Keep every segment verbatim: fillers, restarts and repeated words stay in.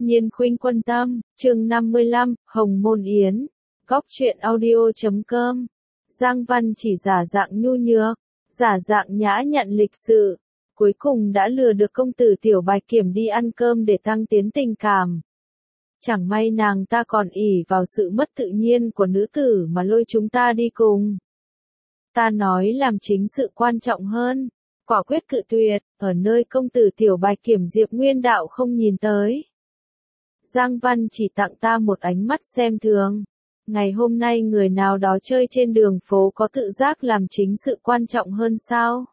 Nhiên khuynh quân tâm, chương năm mươi lăm, Hồng Môn Yến. Góc truyện audio chấm com. Giang Văn chỉ giả dạng nhu nhược, giả dạng nhã nhặn lịch sự, cuối cùng đã lừa được công tử Tiểu Bạch Kiểm đi ăn cơm để tăng tiến tình cảm. Chẳng may nàng ta còn ỷ vào sự mất tự nhiên của nữ tử mà lôi chúng ta đi cùng. Ta nói làm chính sự quan trọng hơn, quả quyết cự tuyệt, ở nơi công tử Tiểu Bạch Kiểm Diệp Nguyên Đạo không nhìn tới. Giang Văn chỉ tặng ta một ánh mắt xem thường. Ngày hôm nay người nào đó chơi trên đường phố có tự giác làm chính sự quan trọng hơn sao?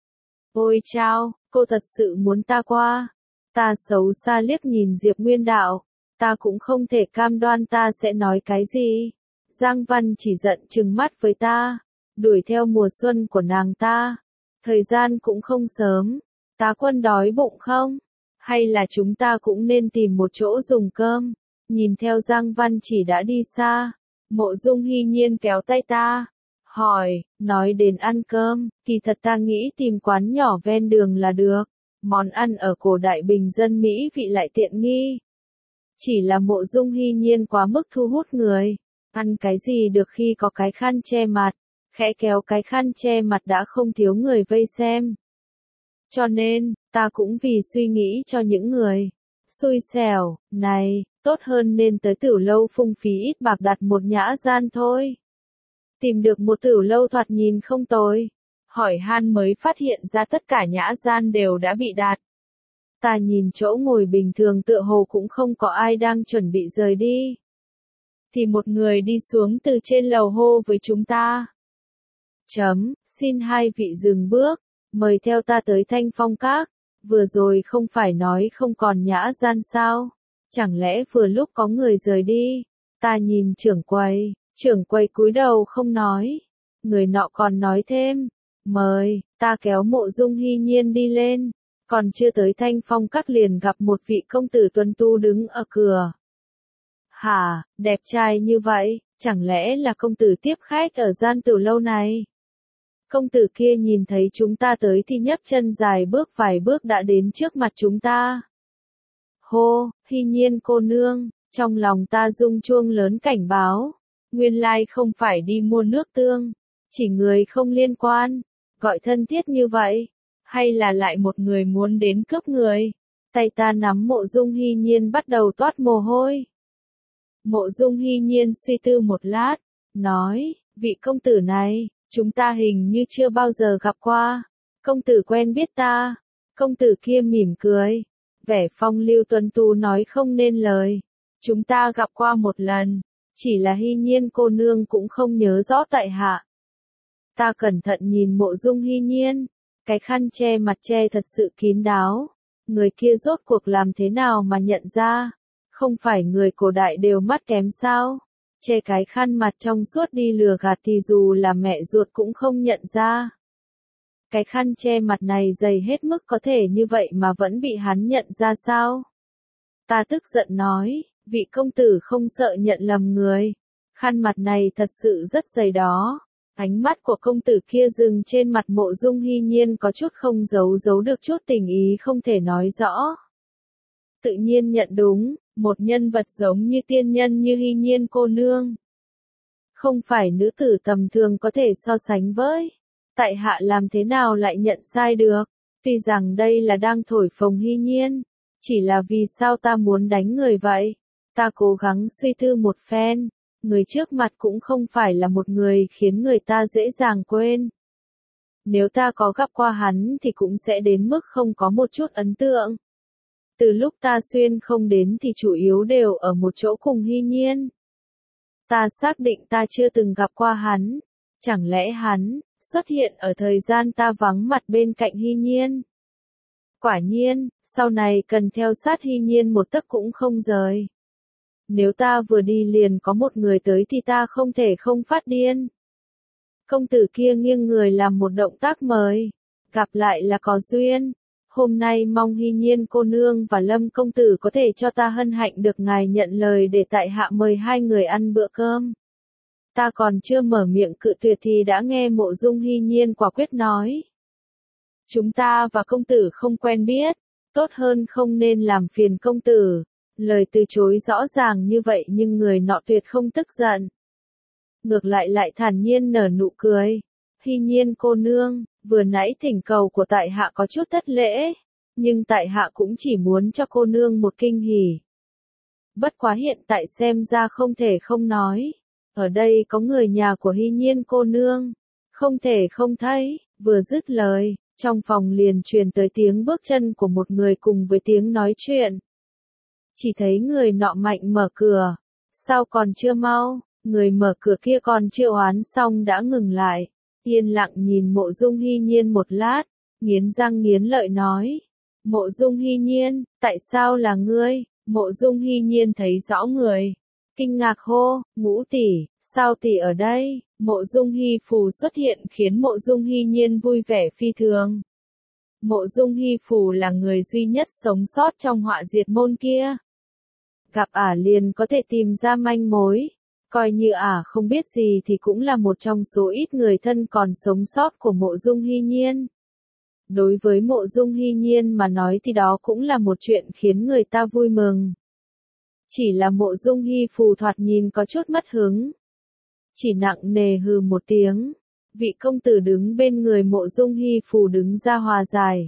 Ôi chao, cô thật sự muốn ta qua. Ta xấu xa liếc nhìn Diệp Nguyên Đạo. Ta cũng không thể cam đoan ta sẽ nói cái gì. Giang Văn chỉ giận trừng mắt với ta. Đuổi theo mùa xuân của nàng ta. Thời gian cũng không sớm. Tá Quân đói bụng không? Hay là chúng ta cũng nên tìm một chỗ dùng cơm? Nhìn theo Giang Văn chỉ đã đi xa. Mộ Dung Hy Nhiên kéo tay ta. Hỏi, nói đến ăn cơm, kỳ thật ta nghĩ tìm quán nhỏ ven đường là được. Món ăn ở cổ đại bình dân Mỹ vị lại tiện nghi. Chỉ là Mộ Dung Hy Nhiên quá mức thu hút người. Ăn cái gì được khi có cái khăn che mặt. Khẽ kéo cái khăn che mặt đã không thiếu người vây xem. Cho nên, ta cũng vì suy nghĩ cho những người xui xẻo, này, tốt hơn nên tới Tửu Lâu phung phí ít bạc đặt một nhã gian thôi. Tìm được một Tửu Lâu thoạt nhìn không tồi. Hỏi han mới phát hiện ra tất cả nhã gian đều đã bị đặt. Ta nhìn chỗ ngồi bình thường tựa hồ cũng không có ai đang chuẩn bị rời đi. Thì một người đi xuống từ trên lầu hô với chúng ta. Chấm, xin hai vị dừng bước, mời theo ta tới Thanh Phong Các. Vừa rồi không phải nói không còn nhã gian sao? Chẳng lẽ vừa lúc có người rời đi? Ta nhìn trưởng quầy, trưởng quầy cúi đầu không nói. Người nọ còn nói thêm, mời, ta kéo Mộ Dung Hy Nhiên đi lên. Còn chưa tới Thanh Phong Các liền gặp một vị công tử tuấn tu đứng ở cửa. Hả, đẹp trai như vậy, chẳng lẽ là công tử tiếp khách ở gian Tửu Lâu này? Công tử kia nhìn thấy chúng ta tới thì nhấc chân dài bước vài bước đã đến trước mặt chúng ta. Hô, Hy Nhiên cô nương, trong lòng ta rung chuông lớn cảnh báo. Nguyên lai không phải đi mua nước tương, chỉ người không liên quan, gọi thân thiết như vậy. Hay là lại một người muốn đến cướp người? Tay ta nắm Mộ Dung Hy Nhiên bắt đầu toát mồ hôi. Mộ Dung Hy Nhiên suy tư một lát, nói, vị công tử này, chúng ta hình như chưa bao giờ gặp qua. Công tử quen biết ta. Công tử kia mỉm cười. Vẻ phong lưu tuấn tú nói không nên lời. Chúng ta gặp qua một lần. Chỉ là Hy Nhiên cô nương cũng không nhớ rõ tại hạ. Ta cẩn thận nhìn Mộ Dung Hy Nhiên. Cái khăn che mặt che thật sự kín đáo. Người kia rốt cuộc làm thế nào mà nhận ra? Không phải người cổ đại đều mắt kém sao? Che cái khăn mặt trong suốt đi lừa gạt thì dù là mẹ ruột cũng không nhận ra. Cái khăn che mặt này dày hết mức có thể như vậy mà vẫn bị hắn nhận ra sao? Ta tức giận nói, vị công tử không sợ nhận lầm người. Khăn mặt này thật sự rất dày đó. Ánh mắt của công tử kia dừng trên mặt Mộ Dung Hy Nhiên có chút không giấu giấu được chút tình ý không thể nói rõ. Tự nhiên nhận đúng, một nhân vật giống như tiên nhân như Hy Nhiên cô nương. Không phải nữ tử tầm thường có thể so sánh với. Tại hạ làm thế nào lại nhận sai được? Tuy rằng đây là đang thổi phồng Hy Nhiên. Chỉ là vì sao ta muốn đánh người vậy? Ta cố gắng suy tư một phen. Người trước mặt cũng không phải là một người khiến người ta dễ dàng quên. Nếu ta có gặp qua hắn thì cũng sẽ đến mức không có một chút ấn tượng. Từ lúc ta xuyên không đến thì chủ yếu đều ở một chỗ cùng Hy Nhiên. Ta xác định ta chưa từng gặp qua hắn. Chẳng lẽ hắn xuất hiện ở thời gian ta vắng mặt bên cạnh Hy Nhiên? Quả nhiên, sau này cần theo sát Hy Nhiên một tấc cũng không rời. Nếu ta vừa đi liền có một người tới thì ta không thể không phát điên. Công tử kia nghiêng người làm một động tác mời. Gặp lại là có duyên. Hôm nay mong Hy Nhiên cô nương và Lâm công tử có thể cho ta hân hạnh được ngài nhận lời để tại hạ mời hai người ăn bữa cơm. Ta còn chưa mở miệng cự tuyệt thì đã nghe Mộ Dung Hy Nhiên quả quyết nói. Chúng ta và công tử không quen biết, tốt hơn không nên làm phiền công tử. Lời từ chối rõ ràng như vậy nhưng người nọ tuyệt không tức giận. Ngược lại lại thản nhiên nở nụ cười. Hy Nhiên cô nương, vừa nãy thỉnh cầu của tại hạ có chút thất lễ, nhưng tại hạ cũng chỉ muốn cho cô nương một kinh hỉ. Bất quá hiện tại xem ra không thể không nói. Ở đây có người nhà của Hy Nhiên cô nương. Không thể không thấy, vừa dứt lời, trong phòng liền truyền tới tiếng bước chân của một người cùng với tiếng nói chuyện. Chỉ thấy người nọ mạnh mở cửa. Sao còn chưa mau, người mở cửa kia còn chưa oán xong đã ngừng lại. Yên lặng nhìn Mộ Dung Hy Nhiên một lát, nghiến răng nghiến lợi nói. Mộ Dung Hy Nhiên, tại sao là ngươi? Mộ Dung Hy Nhiên thấy rõ người. Kinh ngạc hô, Ngũ tỷ, sao tỷ ở đây? Mộ Dung Hy Phù xuất hiện khiến Mộ Dung Hy Nhiên vui vẻ phi thường. Mộ Dung Hy Phù là người duy nhất sống sót trong họa diệt môn kia. Gặp ả liền có thể tìm ra manh mối. Coi như ả không biết gì thì cũng là một trong số ít người thân còn sống sót của Mộ Dung Hy Nhiên. Đối với Mộ Dung Hy Nhiên mà nói thì đó cũng là một chuyện khiến người ta vui mừng. Chỉ là Mộ Dung Hy Phù thoạt nhìn có chút mất hứng. Chỉ nặng nề hừ một tiếng. Vị công tử đứng bên người Mộ Dung Hy Phù đứng ra hòa giải.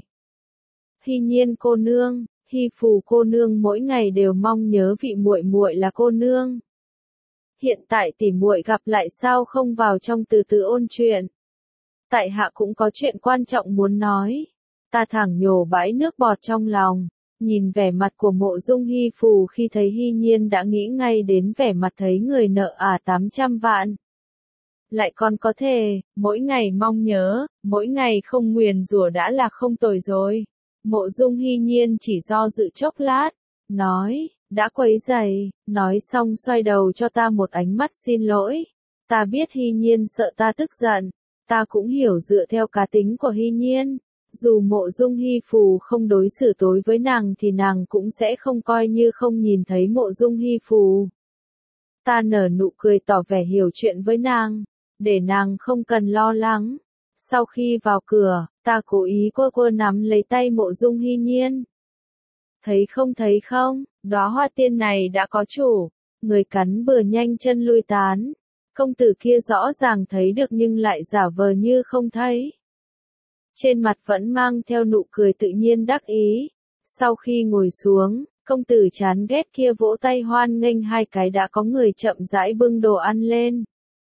Hy Nhiên cô nương, Hy Phù cô nương mỗi ngày đều mong nhớ vị muội muội là cô nương. Hiện tại tỷ muội gặp lại sao không vào trong từ từ ôn chuyện. Tại hạ cũng có chuyện quan trọng muốn nói. Ta thẳng nhổ bãi nước bọt trong lòng. Nhìn vẻ mặt của Mộ Dung Hy Phù khi thấy Hy Nhiên đã nghĩ ngay đến vẻ mặt thấy người nợ ả tám trăm vạn. Lại còn có thể, mỗi ngày mong nhớ, mỗi ngày không nguyền rủa đã là không tồi rồi. Mộ Dung Hy Nhiên chỉ do dự chốc lát, nói, đã quấy rầy, nói xong xoay đầu cho ta một ánh mắt xin lỗi. Ta biết Hy Nhiên sợ ta tức giận, ta cũng hiểu dựa theo cá tính của Hy Nhiên. Dù Mộ Dung Hy Phù không đối xử tối với nàng thì nàng cũng sẽ không coi như không nhìn thấy Mộ Dung Hy Phù. Ta nở nụ cười tỏ vẻ hiểu chuyện với nàng, để nàng không cần lo lắng. Sau khi vào cửa, ta cố ý quơ quơ nắm lấy tay Mộ Dung Hy Nhiên. Thấy không thấy không, đóa hoa tiên này đã có chủ. Người cắn bừa nhanh chân lui tán. Công tử kia rõ ràng thấy được nhưng lại giả vờ như không thấy. Trên mặt vẫn mang theo nụ cười tự nhiên đắc ý. Sau khi ngồi xuống, công tử chán ghét kia vỗ tay hoan nghênh hai cái đã có người chậm rãi bưng đồ ăn lên.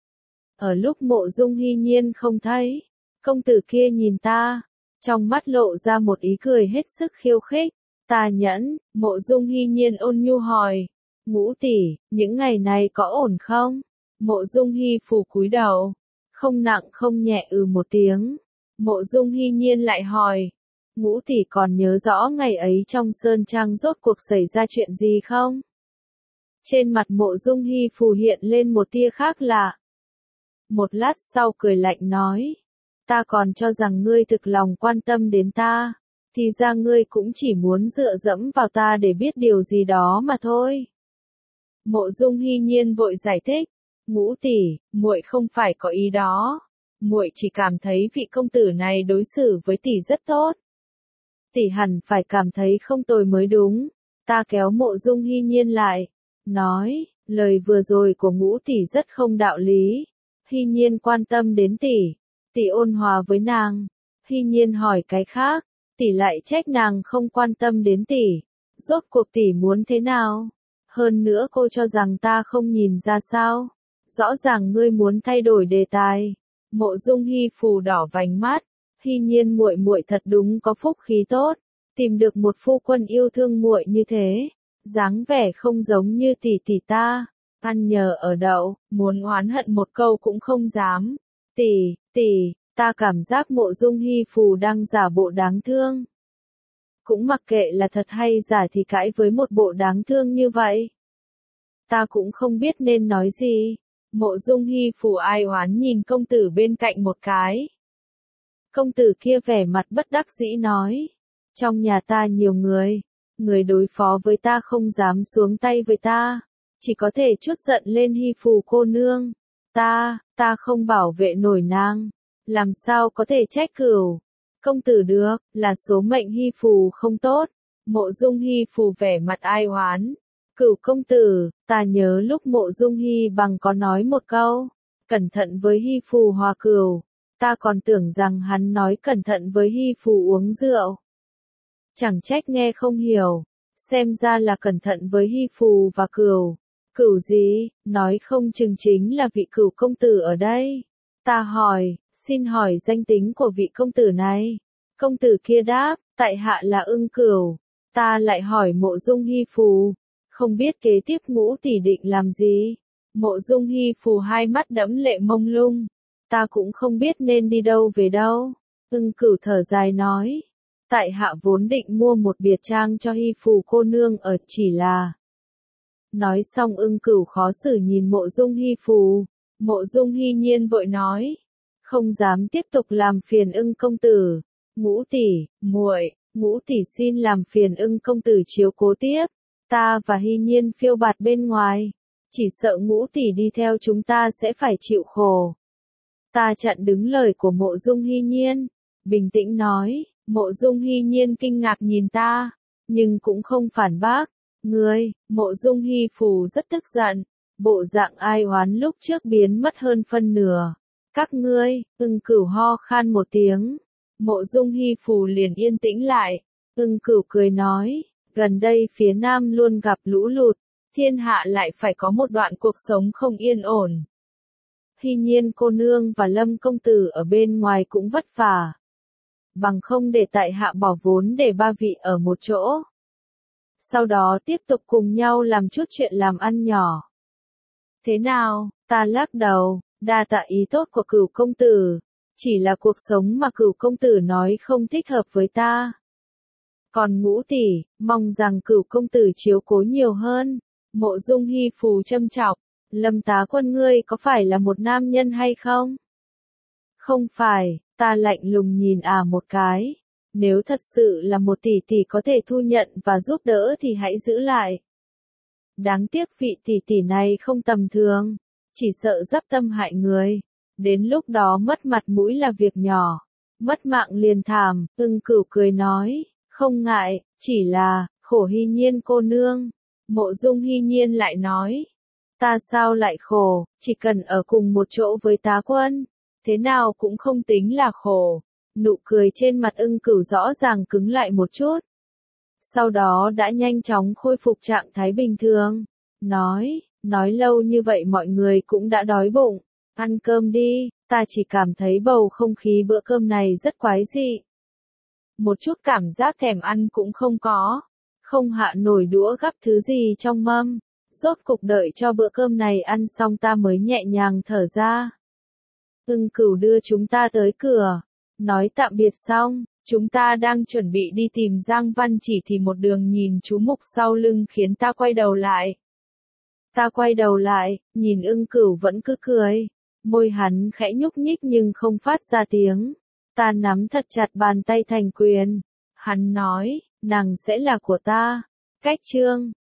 Ở lúc Mộ Dung Hy Nhiên không thấy, công tử kia nhìn ta, trong mắt lộ ra một ý cười hết sức khiêu khích. Ta nhẫn, Mộ Dung Hy Nhiên ôn nhu hỏi, Ngũ tỷ, những ngày này có ổn không? Mộ Dung Hy Phù cúi đầu, không nặng không nhẹ ừ một tiếng. Mộ Dung Hy Nhiên lại hỏi, Ngũ tỷ còn nhớ rõ ngày ấy trong sơn trang rốt cuộc xảy ra chuyện gì không? Trên mặt Mộ Dung Hy Phù hiện lên một tia khác lạ. Một lát sau cười lạnh nói, ta còn cho rằng ngươi thực lòng quan tâm đến ta, thì ra ngươi cũng chỉ muốn dựa dẫm vào ta để biết điều gì đó mà thôi. Mộ Dung Hy Nhiên vội giải thích, Ngũ tỷ, muội không phải có ý đó, muội chỉ cảm thấy vị công tử này đối xử với tỷ rất tốt. Tỷ hẳn phải cảm thấy không tồi mới đúng. Ta kéo Mộ Dung Hy Nhiên lại, nói, lời vừa rồi của Ngũ tỷ rất không đạo lý. Hy Nhiên quan tâm đến tỷ, tỷ ôn hòa với nàng. Hy Nhiên hỏi cái khác, tỷ lại trách nàng không quan tâm đến tỷ. Rốt cuộc tỷ muốn thế nào? Hơn nữa cô cho rằng ta không nhìn ra sao? Rõ ràng ngươi muốn thay đổi đề tài. Mộ Dung Hy Phù đỏ vành mắt. Hy Nhiên muội muội thật đúng có phúc khí tốt, tìm được một phu quân yêu thương muội như thế, dáng vẻ không giống như tỷ tỷ ta, ăn nhờ ở đậu, muốn oán hận một câu cũng không dám. Tỷ, tỷ, ta cảm giác Mộ Dung Hy Phù đang giả bộ đáng thương. Cũng mặc kệ là thật hay giả thì cãi với một bộ đáng thương như vậy. Ta cũng không biết nên nói gì. Mộ Dung Hy Phù ai oán nhìn công tử bên cạnh một cái. Công tử kia vẻ mặt bất đắc dĩ nói, trong nhà ta nhiều người, người đối phó với ta không dám xuống tay với ta, chỉ có thể chút giận lên Hy Phù cô nương. Ta, ta không bảo vệ nổi nàng, làm sao có thể trách cửu. Công tử được, là số mệnh Hy Phù không tốt. Mộ Dung Hy Phù vẻ mặt ai oán, Cửu công tử, ta nhớ lúc Mộ Dung Hy bằng có nói một câu, cẩn thận với Hy Phù hòa cửu, ta còn tưởng rằng hắn nói cẩn thận với Hy Phù uống rượu. Chẳng trách nghe không hiểu, xem ra là cẩn thận với Hy Phù và cửu. Cửu gì, nói không chừng chính là vị cửu công tử ở đây. Ta hỏi, xin hỏi danh tính của vị công tử này. Công tử kia đáp, tại hạ là Ưng Cửu. Ta lại hỏi Mộ Dung Hy Phù, không biết kế tiếp Ngũ tỷ định làm gì. Mộ Dung Hy Phù hai mắt đẫm lệ mông lung. Ta cũng không biết nên đi đâu về đâu. Ưng Cửu thở dài nói, tại hạ vốn định mua một biệt trang cho Hy Phù cô nương ở, chỉ là. Nói xong Ưng Cửu khó xử nhìn Mộ Dung Hy Phù. Mộ Dung Hy Nhiên vội nói, không dám tiếp tục làm phiền Ưng công tử. Ngũ tỷ, muội, Ngũ tỷ xin làm phiền Ưng công tử chiếu cố tiếp. Ta và Hy Nhiên phiêu bạt bên ngoài, chỉ sợ Ngũ tỷ đi theo chúng ta sẽ phải chịu khổ. Ta chặn đứng lời của Mộ Dung Hy Nhiên, bình tĩnh nói. Mộ Dung Hy Nhiên kinh ngạc nhìn ta, nhưng cũng không phản bác. Ngươi, Mộ Dung Hy Phù rất tức giận, bộ dạng ai oán lúc trước biến mất hơn phân nửa. Các ngươi, Ưng Cửu ho khan một tiếng. Mộ Dung Hy Phù liền yên tĩnh lại. Ưng Cửu cười nói, gần đây phía Nam luôn gặp lũ lụt, thiên hạ lại phải có một đoạn cuộc sống không yên ổn. Hy Nhiên cô nương và Lâm công tử ở bên ngoài cũng vất vả. Bằng không để tại hạ bỏ vốn để ba vị ở một chỗ. Sau đó tiếp tục cùng nhau làm chút chuyện làm ăn nhỏ. Thế nào, ta lắc đầu, đa tạ ý tốt của Cửu công tử. Chỉ là cuộc sống mà Cửu công tử nói không thích hợp với ta. Còn Ngũ tỷ, mong rằng Cửu công tử chiếu cố nhiều hơn. Mộ Dung Hy Phù châm chọc, Lâm tá quân ngươi có phải là một nam nhân hay không? Không phải, ta lạnh lùng nhìn à một cái. Nếu thật sự là một tỷ tỷ có thể thu nhận và giúp đỡ thì hãy giữ lại. Đáng tiếc vị tỷ tỷ này không tầm thường, chỉ sợ dắp tâm hại người. Đến lúc đó mất mặt mũi là việc nhỏ, mất mạng liền thảm. Ưng Cửu cười nói, không ngại, chỉ là, khổ Hy Nhiên cô nương. Mộ Dung Hy Nhiên lại nói, ta sao lại khổ, chỉ cần ở cùng một chỗ với tá quân, thế nào cũng không tính là khổ. Nụ cười trên mặt Ưng Cửu rõ ràng cứng lại một chút. Sau đó đã nhanh chóng khôi phục trạng thái bình thường. Nói, nói lâu như vậy mọi người cũng đã đói bụng. Ăn cơm đi, ta chỉ cảm thấy bầu không khí bữa cơm này rất quái dị. Một chút cảm giác thèm ăn cũng không có. Không hạ nổi đũa gắp thứ gì trong mâm. Rốt cục đợi cho bữa cơm này ăn xong ta mới nhẹ nhàng thở ra. Ưng Cửu đưa chúng ta tới cửa. Nói tạm biệt xong, chúng ta đang chuẩn bị đi tìm Giang Văn Chỉ thì một đường nhìn chú mục sau lưng khiến ta quay đầu lại. Ta quay đầu lại, nhìn Ưng Cửu vẫn cứ cười. Môi hắn khẽ nhúc nhích nhưng không phát ra tiếng. Ta nắm thật chặt bàn tay thành quyền. Hắn nói, nàng sẽ là của ta. Cách chương